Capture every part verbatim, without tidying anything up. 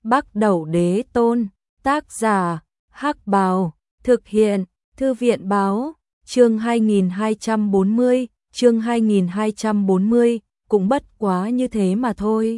Bắc Đẩu Đế Tôn, tác giả, Hắc Bào, thực hiện, Thư viện Báo, chương hai nghìn hai trăm bốn mươi, chương hai nghìn hai trăm bốn mươi, cũng bất quá như thế mà thôi.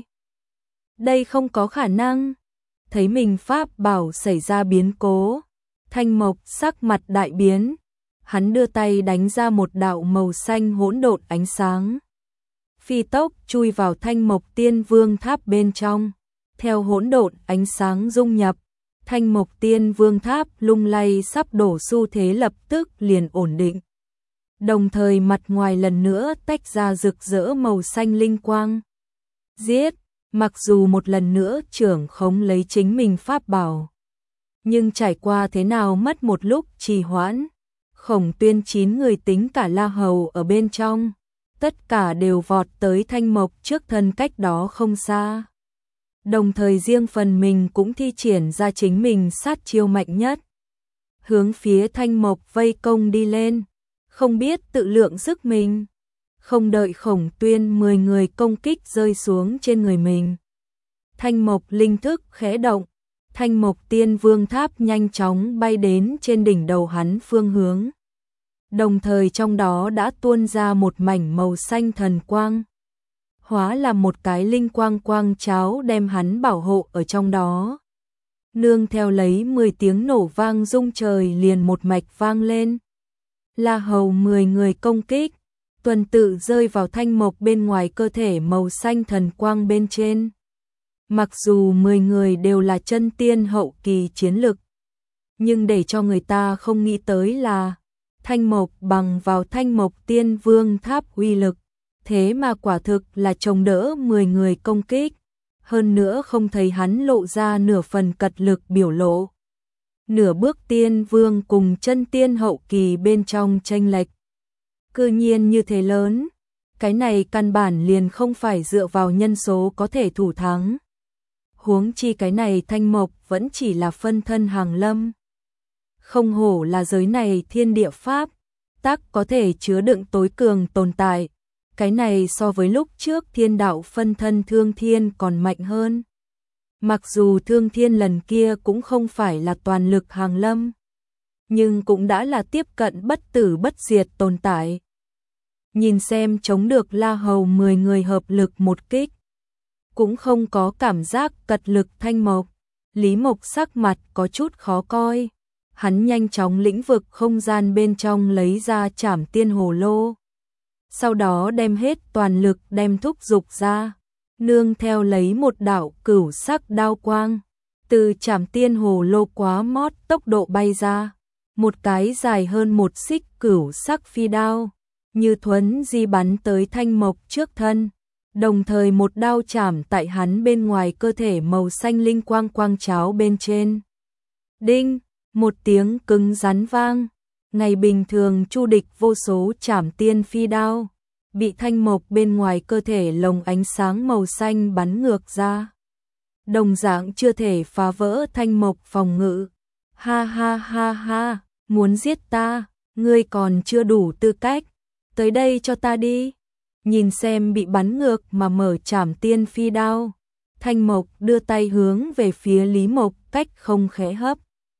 Đây không có khả năng. Thấy mình pháp bảo xảy ra biến cố, Thanh Mộc sắc mặt đại biến, hắn đưa tay đánh ra một đạo màu xanh hỗn độn ánh sáng. Phi tốc chui vào Thanh Mộc Tiên Vương Tháp bên trong, theo hỗn độn ánh sáng dung nhập, Thanh Mộc Tiên Vương Tháp lung lay sắp đổ xu thế lập tức liền ổn định. Đồng thời mặt ngoài lần nữa tách ra rực rỡ màu xanh linh quang. Giết, mặc dù một lần nữa trưởng khống lấy chính mình pháp bảo, nhưng trải qua thế nào mất một lúc trì hoãn, Khổng Tuyên chín người tính cả La Hầu ở bên trong, tất cả đều vọt tới Thanh Mộc trước thân cách đó không xa. Đồng thời riêng phần mình cũng thi triển ra chính mình sát chiêu mạnh nhất, hướng phía Thanh Mộc vây công đi lên, không biết tự lượng sức mình. Không đợi Khổng Tuyên mười người công kích rơi xuống trên người mình, Thanh Mộc linh thức khẽ động, Thanh Mộc Tiên Vương Tháp nhanh chóng bay đến trên đỉnh đầu hắn phương hướng. Đồng thời trong đó đã tuôn ra một mảnh màu xanh thần quang, hóa là một cái linh quang quang cháo đem hắn bảo hộ ở trong đó. Nương theo lấy mười tiếng nổ vang rung trời liền một mạch vang lên. La Hầu mười người công kích, tuần tự rơi vào Thanh Mộc bên ngoài cơ thể màu xanh thần quang bên trên. Mặc dù mười người đều là chân tiên hậu kỳ chiến lực, nhưng để cho người ta không nghĩ tới là Thanh Mộc bằng vào Thanh Mộc Tiên Vương Tháp uy lực, thế mà quả thực là chống đỡ mười người công kích, hơn nữa không thấy hắn lộ ra nửa phần cật lực biểu lộ. Nửa bước tiên vương cùng chân tiên hậu kỳ bên trong chênh lệch cư nhiên như thế lớn, cái này căn bản liền không phải dựa vào nhân số có thể thủ thắng. Huống chi cái này Thanh Mộc vẫn chỉ là phân thân hàng lâm. Không hổ là giới này thiên địa pháp, tắc có thể chứa đựng tối cường tồn tại. Cái này so với lúc trước thiên đạo phân thân Thương Thiên còn mạnh hơn. Mặc dù Thương Thiên lần kia cũng không phải là toàn lực hàng lâm, nhưng cũng đã là tiếp cận bất tử bất diệt tồn tại. Nhìn xem chống được La Hầu mười người hợp lực một kích, cũng không có cảm giác cật lực Thanh Mộc. Lý Mộc sắc mặt có chút khó coi, hắn nhanh chóng lĩnh vực không gian bên trong lấy ra Trảm Tiên Hồ Lô, sau đó đem hết toàn lực đem thúc dục ra, nương theo lấy một đạo cửu sắc đao quang, từ Trảm Tiên Hồ Lô quá mót tốc độ bay ra, một cái dài hơn một xích cửu sắc phi đao, như thuấn di bắn tới Thanh Mộc trước thân, đồng thời một đao chảm tại hắn bên ngoài cơ thể màu xanh linh quang quang cháo bên trên. Đinh, một tiếng cứng rắn vang, ngày bình thường chu địch vô số Trảm Tiên phi đao, bị Thanh Mộc bên ngoài cơ thể lồng ánh sáng màu xanh bắn ngược ra. Đồng dạng chưa thể phá vỡ Thanh Mộc phòng ngự. Ha ha ha ha, muốn giết ta, ngươi còn chưa đủ tư cách, tới đây cho ta đi. Nhìn xem bị bắn ngược mà mở Trảm Tiên phi đao, Thanh Mộc đưa tay hướng về phía Lý Mộc cách không khẽ hấp.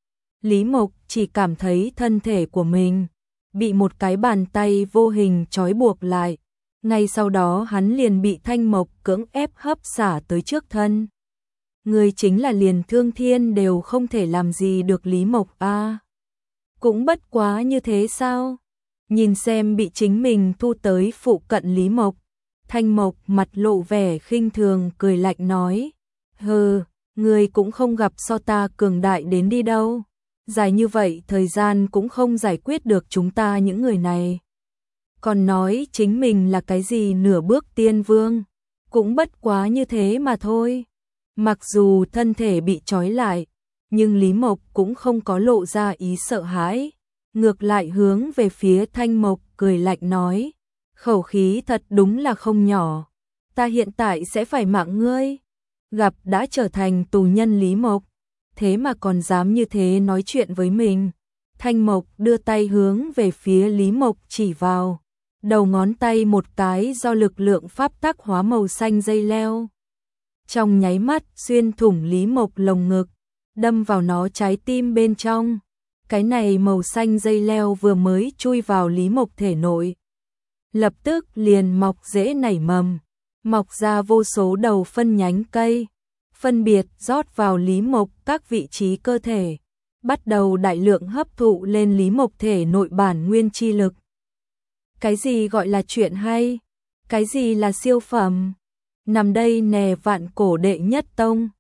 Lý Mộc chỉ cảm thấy thân thể của mình bị một cái bàn tay vô hình trói buộc lại, ngay sau đó hắn liền bị Thanh Mộc cưỡng ép hấp xả tới trước thân. Người chính là liền Thương Thiên đều không thể làm gì được Lý Mộc a. À, cũng bất quá như thế sao? Nhìn xem bị chính mình thu tới phụ cận Lý Mộc, Thanh Mộc mặt lộ vẻ khinh thường cười lạnh nói: "Hừ, người cũng không gặp so ta cường đại đến đi đâu. Dài như vậy thời gian cũng không giải quyết được chúng ta những người này. Còn nói chính mình là cái gì nửa bước tiên vương, cũng bất quá như thế mà thôi." Mặc dù thân thể bị trói lại, nhưng Lý Mộc cũng không có lộ ra ý sợ hãi, ngược lại hướng về phía Thanh Mộc cười lạnh nói: "Khẩu khí thật đúng là không nhỏ, ta hiện tại sẽ phải mạng ngươi." Gặp đã trở thành tù nhân Lý Mộc, thế mà còn dám như thế nói chuyện với mình. Thanh Mộc đưa tay hướng về phía Lý Mộc chỉ vào, đầu ngón tay một cái do lực lượng pháp tắc hóa màu xanh dây leo. trong nháy mắt xuyên thủng Lý Mộc lồng ngực, đâm vào nó trái tim bên trong. Cái này màu xanh dây leo vừa mới chui vào Lý Mộc thể nội, lập tức liền mọc rễ nảy mầm, mọc ra vô số đầu phân nhánh cây, phân biệt rót vào Lý Mộc các vị trí cơ thể, bắt đầu đại lượng hấp thụ lên Lý Mộc thể nội bản nguyên chi lực. Cái gì gọi là chuyện hay? Cái gì là siêu phẩm? Nằm đây nè, Vạn Cổ đệ nhất tông,